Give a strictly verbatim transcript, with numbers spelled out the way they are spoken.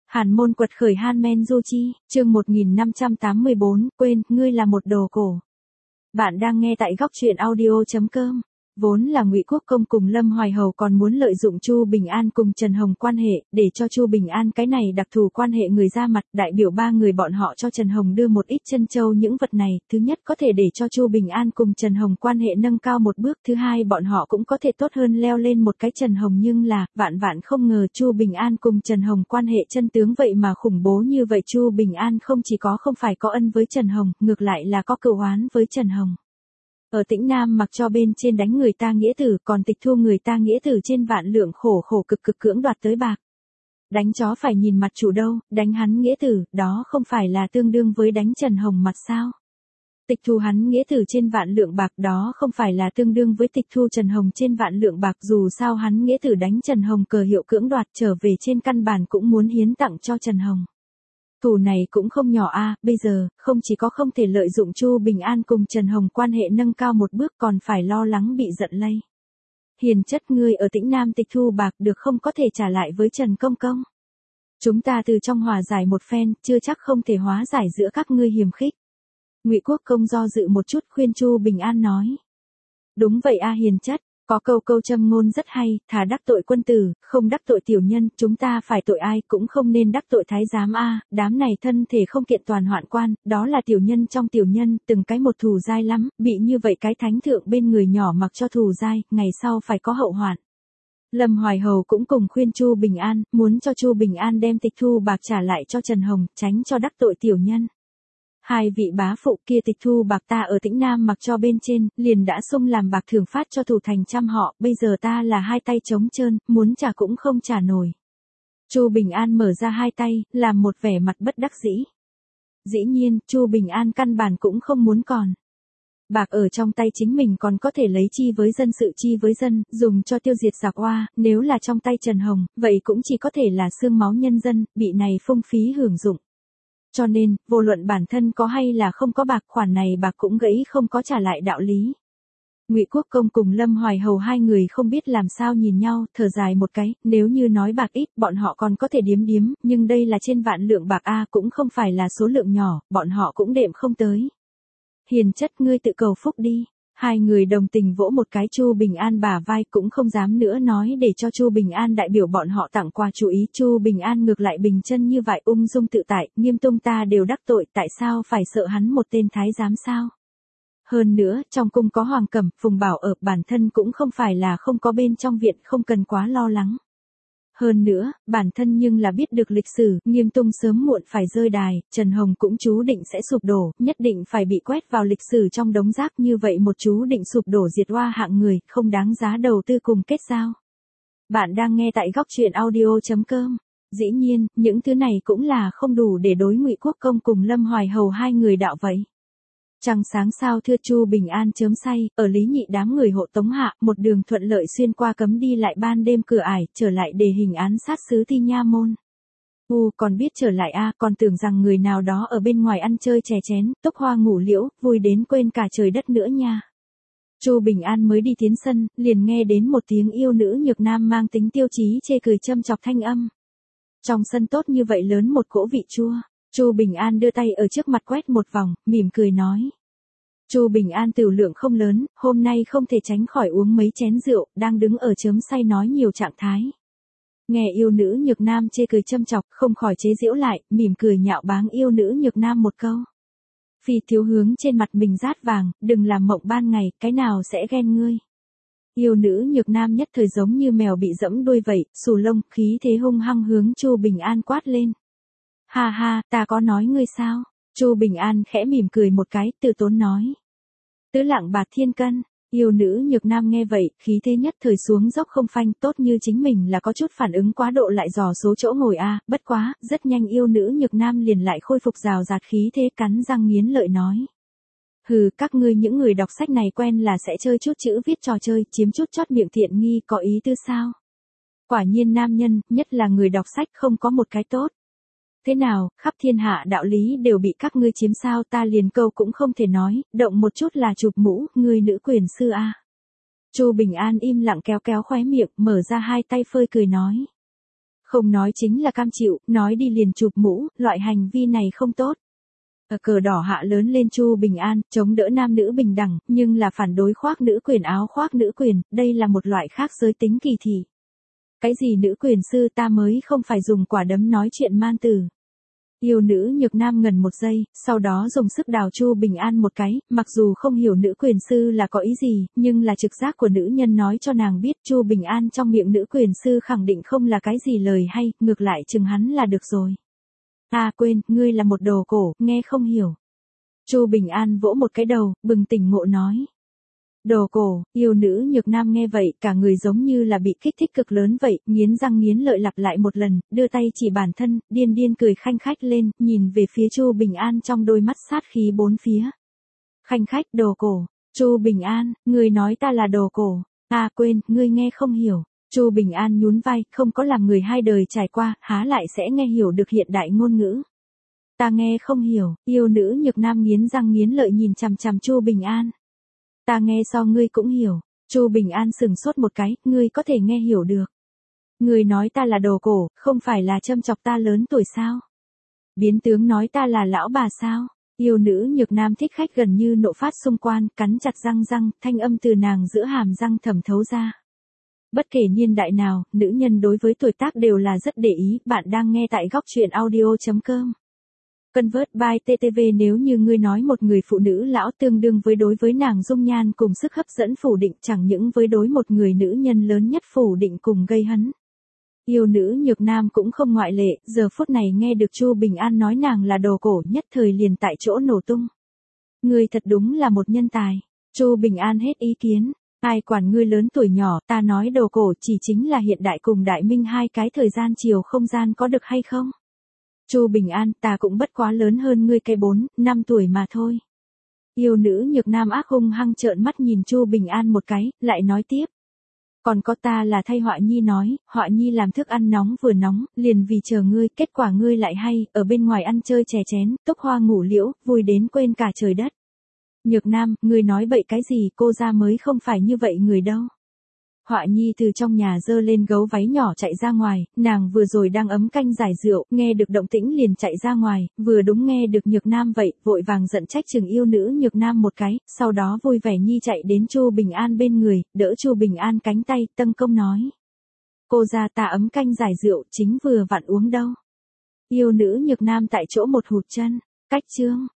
Hàn Môn quật khởi Han-men Du Chi, chương một nghìn năm trăm tám mươi bốn, quên, ngươi là một đồ cổ. Bạn đang nghe tại góc truyện audio chấm com. Vốn là Ngụy Quốc Công cùng Lâm Hoài Hầu còn muốn lợi dụng Chu Bình An cùng Trần Hồng quan hệ, để cho Chu Bình An cái này đặc thù quan hệ người ra mặt, đại biểu ba người bọn họ cho Trần Hồng đưa một ít chân châu những vật này, thứ nhất có thể để cho Chu Bình An cùng Trần Hồng quan hệ nâng cao một bước, thứ hai bọn họ cũng có thể tốt hơn leo lên một cái Trần Hồng, nhưng là, vạn vạn không ngờ Chu Bình An cùng Trần Hồng quan hệ chân tướng vậy mà khủng bố như vậy. Chu Bình An không chỉ có không phải có ân với Trần Hồng, ngược lại là có cựu oán với Trần Hồng. Ở Tĩnh Nam mặc cho bên trên đánh người ta nghĩa tử, còn tịch thu người ta nghĩa tử trên vạn lượng khổ khổ cực cực cưỡng đoạt tới bạc. Đánh chó phải nhìn mặt chủ đâu, đánh hắn nghĩa tử, đó không phải là tương đương với đánh Trần Hồng mặt sao? Tịch thu hắn nghĩa tử trên vạn lượng bạc, đó không phải là tương đương với tịch thu Trần Hồng trên vạn lượng bạc, dù sao hắn nghĩa tử đánh Trần Hồng cờ hiệu cưỡng đoạt trở về trên căn bản cũng muốn hiến tặng cho Trần Hồng. Thù này cũng không nhỏ a, à, bây giờ, không chỉ có không thể lợi dụng Chu Bình An cùng Trần Hồng quan hệ nâng cao một bước, còn phải lo lắng bị giận lây. Hiền chất, ngươi ở Tĩnh Nam tịch thu bạc được không có thể trả lại với Trần Công Công. Chúng ta từ trong hòa giải một phen, chưa chắc không thể hóa giải giữa các ngươi hiềm khích. Ngụy Quốc Công do dự một chút khuyên Chu Bình An nói. Đúng vậy a à, hiền chất. Có câu câu châm ngôn rất hay, thà đắc tội quân tử, không đắc tội tiểu nhân, chúng ta phải tội ai cũng không nên đắc tội thái giám a, à, đám này thân thể không kiện toàn hoạn quan, đó là tiểu nhân trong tiểu nhân, từng cái một thù dai lắm, bị như vậy cái thánh thượng bên người nhỏ mặc cho thù dai, ngày sau phải có hậu hoạn. Lâm Hoài Hầu cũng cùng khuyên Chu Bình An, muốn cho Chu Bình An đem tịch thu bạc trả lại cho Trần Hồng, tránh cho đắc tội tiểu nhân. Hai vị bá phụ kia tịch thu bạc ta ở Tĩnh Nam mặc cho bên trên, liền đã xung làm bạc thưởng phát cho thủ thành trăm họ, bây giờ ta là hai tay trống trơn, muốn trả cũng không trả nổi. Chu Bình An mở ra hai tay, làm một vẻ mặt bất đắc dĩ. Dĩ nhiên, Chu Bình An căn bản cũng không muốn còn. Bạc ở trong tay chính mình còn có thể lấy chi với dân sự chi với dân, dùng cho tiêu diệt giặc oa, nếu là trong tay Trần Hồng, vậy cũng chỉ có thể là xương máu nhân dân, bị này phung phí hưởng dụng. Cho nên, vô luận bản thân có hay là không có bạc, khoản này bạc cũng gãy không có trả lại đạo lý. Ngụy Quốc Công cùng Lâm Hoài Hầu hai người không biết làm sao nhìn nhau, thở dài một cái, nếu như nói bạc ít, bọn họ còn có thể điếm điếm, nhưng đây là trên vạn lượng bạc a, cũng không phải là số lượng nhỏ, bọn họ cũng đệm không tới. Hiền chất, ngươi tự cầu phúc đi. Hai người đồng tình vỗ một cái Chu Bình An bả vai, cũng không dám nữa nói để cho Chu Bình An đại biểu bọn họ tặng quà chú ý. Chu Bình An ngược lại bình chân như vậy, ung dung tự tại, Nghiêm Tung ta đều đắc tội, tại sao phải sợ hắn một tên thái giám sao? Hơn nữa, trong cung có Hoàng Cẩm, Phùng Bảo ở, bản thân cũng không phải là không có bên trong viện, không cần quá lo lắng. Hơn nữa, bản thân nhưng là biết được lịch sử, Nghiêm Tung sớm muộn phải rơi đài, Trần Hồng cũng chú định sẽ sụp đổ, nhất định phải bị quét vào lịch sử trong đống rác, như vậy một chú định sụp đổ diệt oa hạng người, không đáng giá đầu tư cùng kết giao. Bạn đang nghe tại góc truyện audio chấm com. Dĩ nhiên, những thứ này cũng là không đủ để đối Ngụy Quốc Công cùng Lâm Hoài Hầu hai người đạo vậy. Trăng sáng sao thưa, Chu Bình An chớm say, ở Lý Nhị đám người hộ tống hạ, một đường thuận lợi xuyên qua cấm đi lại ban đêm cửa ải, trở lại đề hình án sát sứ Thi Nha Môn. U, còn biết trở lại a, à, còn tưởng rằng người nào đó ở bên ngoài ăn chơi chè chén, túc hoa ngủ liễu, vui đến quên cả trời đất nữa nha. Chu Bình An mới đi tiến sân, liền nghe đến một tiếng yêu nữ nhược nam mang tính tiêu chí chê cười châm chọc thanh âm. Trong sân tốt như vậy lớn một cỗ vị chua. Chu Bình An đưa tay ở trước mặt quét một vòng, mỉm cười nói. Chu Bình An tửu lượng không lớn, hôm nay không thể tránh khỏi uống mấy chén rượu, đang đứng ở chớm say nói nhiều trạng thái. Nghe yêu nữ nhược nam chê cười châm chọc, không khỏi chế giễu lại, mỉm cười nhạo báng yêu nữ nhược nam một câu. Phi thiếu hướng trên mặt mình rát vàng, đừng làm mộng ban ngày, cái nào sẽ ghen ngươi. Yêu nữ nhược nam nhất thời giống như mèo bị dẫm đuôi vậy, xù lông, khí thế hung hăng hướng Chu Bình An quát lên. Ha ha, ta có nói ngươi sao? Chu Bình An khẽ mỉm cười một cái, từ tốn nói. Tứ lạng bạc thiên cân, yêu nữ nhược nam nghe vậy, khí thế nhất thời xuống dốc không phanh, tốt như chính mình là có chút phản ứng quá độ lại dò số chỗ ngồi a, à, bất quá, rất nhanh yêu nữ nhược nam liền lại khôi phục rào rạt khí thế, cắn răng nghiến lợi nói. Hừ, các ngươi những người đọc sách này quen là sẽ chơi chút chữ viết trò chơi, chiếm chút chót miệng thiện nghi, có ý tư sao? Quả nhiên nam nhân, nhất là người đọc sách không có một cái tốt. Thế nào, khắp thiên hạ đạo lý đều bị các ngươi chiếm sao, ta liền câu cũng không thể nói, động một chút là chụp mũ, ngươi nữ quyền sư a. À. Chu Bình An im lặng kéo kéo khóe miệng, mở ra hai tay phơi cười nói. Không nói chính là cam chịu, nói đi liền chụp mũ, loại hành vi này không tốt. Ở cờ đỏ hạ lớn lên Chu Bình An, chống đỡ nam nữ bình đẳng, nhưng là phản đối khoác nữ quyền áo khoác nữ quyền, đây là một loại khác giới tính kỳ thị. Cái gì nữ quyền sư ta mới không phải dùng quả đấm nói chuyện man tử. Yêu nữ nhược nam ngần một giây, sau đó dùng sức đào Chu Bình An một cái, mặc dù không hiểu nữ quyền sư là có ý gì, nhưng là trực giác của nữ nhân nói cho nàng biết Chu Bình An trong miệng nữ quyền sư khẳng định không là cái gì lời hay, ngược lại chừng hắn là được rồi. À quên, ngươi là một đồ cổ, nghe không hiểu. Chu Bình An vỗ một cái đầu, bừng tỉnh ngộ nói. Đồ cổ, yêu nữ nhược nam nghe vậy, cả người giống như là bị kích thích cực lớn vậy, nghiến răng nghiến lợi lặp lại một lần, đưa tay chỉ bản thân, điên điên cười khanh khách lên, nhìn về phía Chu Bình An trong đôi mắt sát khí bốn phía. Khanh khách, đồ cổ, Chu Bình An, ngươi nói ta là đồ cổ, à quên, ngươi nghe không hiểu. Chu Bình An nhún vai, không có làm người hai đời trải qua, há lại sẽ nghe hiểu được hiện đại ngôn ngữ. Ta nghe không hiểu, yêu nữ nhược nam nghiến răng nghiến lợi nhìn chằm chằm Chu Bình An. Ta nghe so ngươi cũng hiểu. Chu Bình An sừng sốt một cái, ngươi có thể nghe hiểu được. Ngươi nói ta là đồ cổ, không phải là châm chọc ta lớn tuổi sao? Biến tướng nói ta là lão bà sao? Yêu nữ nhược nam thích khách gần như nộ phát xung quan, cắn chặt răng răng, thanh âm từ nàng giữa hàm răng thẩm thấu ra. Bất kể niên đại nào, nữ nhân đối với tuổi tác đều là rất để ý, bạn đang nghe tại góc truyện audio chấm com. Convert by tê tê vê. Nếu như ngươi nói một người phụ nữ lão tương đương với đối với nàng dung nhan cùng sức hấp dẫn phủ định chẳng những với đối một người nữ nhân lớn nhất phủ định cùng gây hấn. Yêu nữ nhược nam cũng không ngoại lệ, giờ phút này nghe được Chu Bình An nói nàng là đồ cổ nhất thời liền tại chỗ nổ tung. Ngươi thật đúng là một nhân tài. Chu Bình An hết ý kiến. Ai quản ngươi lớn tuổi nhỏ, ta nói đồ cổ chỉ chính là hiện đại cùng đại minh hai cái thời gian chiều không gian có được hay không? Chu Bình An, ta cũng bất quá lớn hơn ngươi cái bốn, năm tuổi mà thôi. Yêu nữ nhược nam ác hung hăng trợn mắt nhìn Chu Bình An một cái, lại nói tiếp. Còn có ta là thay Họa Nhi nói, Họa Nhi làm thức ăn nóng vừa nóng, liền vì chờ ngươi, kết quả ngươi lại hay, ở bên ngoài ăn chơi chè chén, túc hoa ngủ liễu, vui đến quên cả trời đất. Nhược nam, ngươi nói bậy cái gì, cô ra mới không phải như vậy người đâu. Họa Nhi từ trong nhà dơ lên gấu váy nhỏ chạy ra ngoài, nàng vừa rồi đang ấm canh giải rượu, nghe được động tĩnh liền chạy ra ngoài, vừa đúng nghe được nhược nam vậy, vội vàng giận trách chừng yêu nữ nhược nam một cái, sau đó vui vẻ Nhi chạy đến Chu Bình An bên người, đỡ Chu Bình An cánh tay, tân công nói. Cô ra ta ấm canh giải rượu, chính vừa vặn uống đâu. Yêu nữ nhược nam tại chỗ một hụt chân, cách chương.